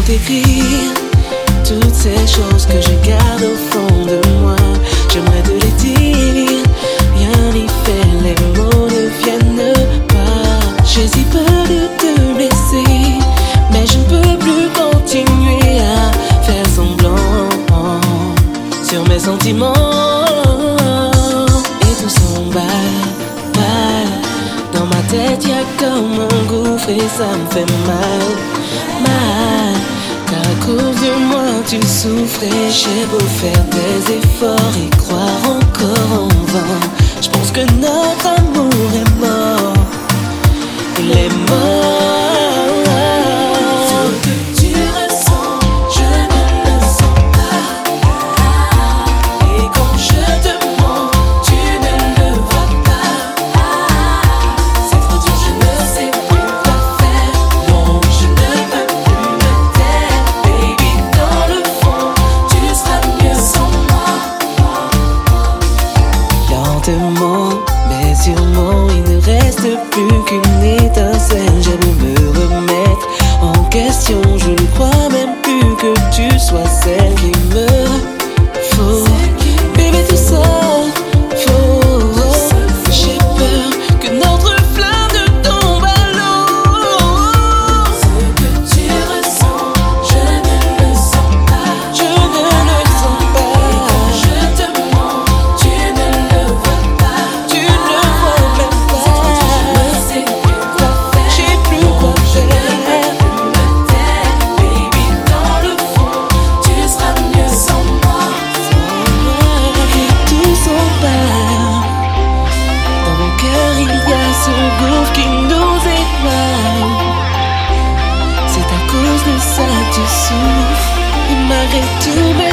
t'écrire toutes ces choses que je garde au fond de moi. J'aimerais te les dire, rien n'y fait, les mots ne viennent pas. J'ai si peur de te blesser, mais je ne peux plus continuer à faire semblant sur mes sentiments. Et tout s'emballe, dans ma tête y'a comme un gouffre et ça me fait mal. Car à cause de moi tu souffrais. J'ai beau faire des efforts et croire encore en vain, je pense que notre amour est mort. Il est mort. Ce que tu ressens, je ne le sens pas. Et quand je te mens, tu ne le vois pas. C'est trop dur, je ne sais plus quoi faire. Non, je ne peux plus me taire. Baby, dans le fond, tu seras mieux sans moi. Lentement, mais sûrement, il ne reste plus qu'une étincelle. J'ai beau me remettre en question, je ne crois même plus que tu sois celle qui me faut. Bébé, tout ça faux. J'ai peur que notre flamme ne tombe à l'eau. Ce que tu ressens, je ne le sens pas. Je ne le sens pas. Et quand je te mens, tu ne le vois pas. Tu ne le vois même pas. Je ne sais plus quoi faire. J'ai plus quoi faire. Baby, dans le fond, tu seras mieux sans moi. Et tout s'emballe. Dans mon cœur, il y a ce gouffre qui nous éloigne. C'est à cause de ça que tu souffres. Et malgré tout,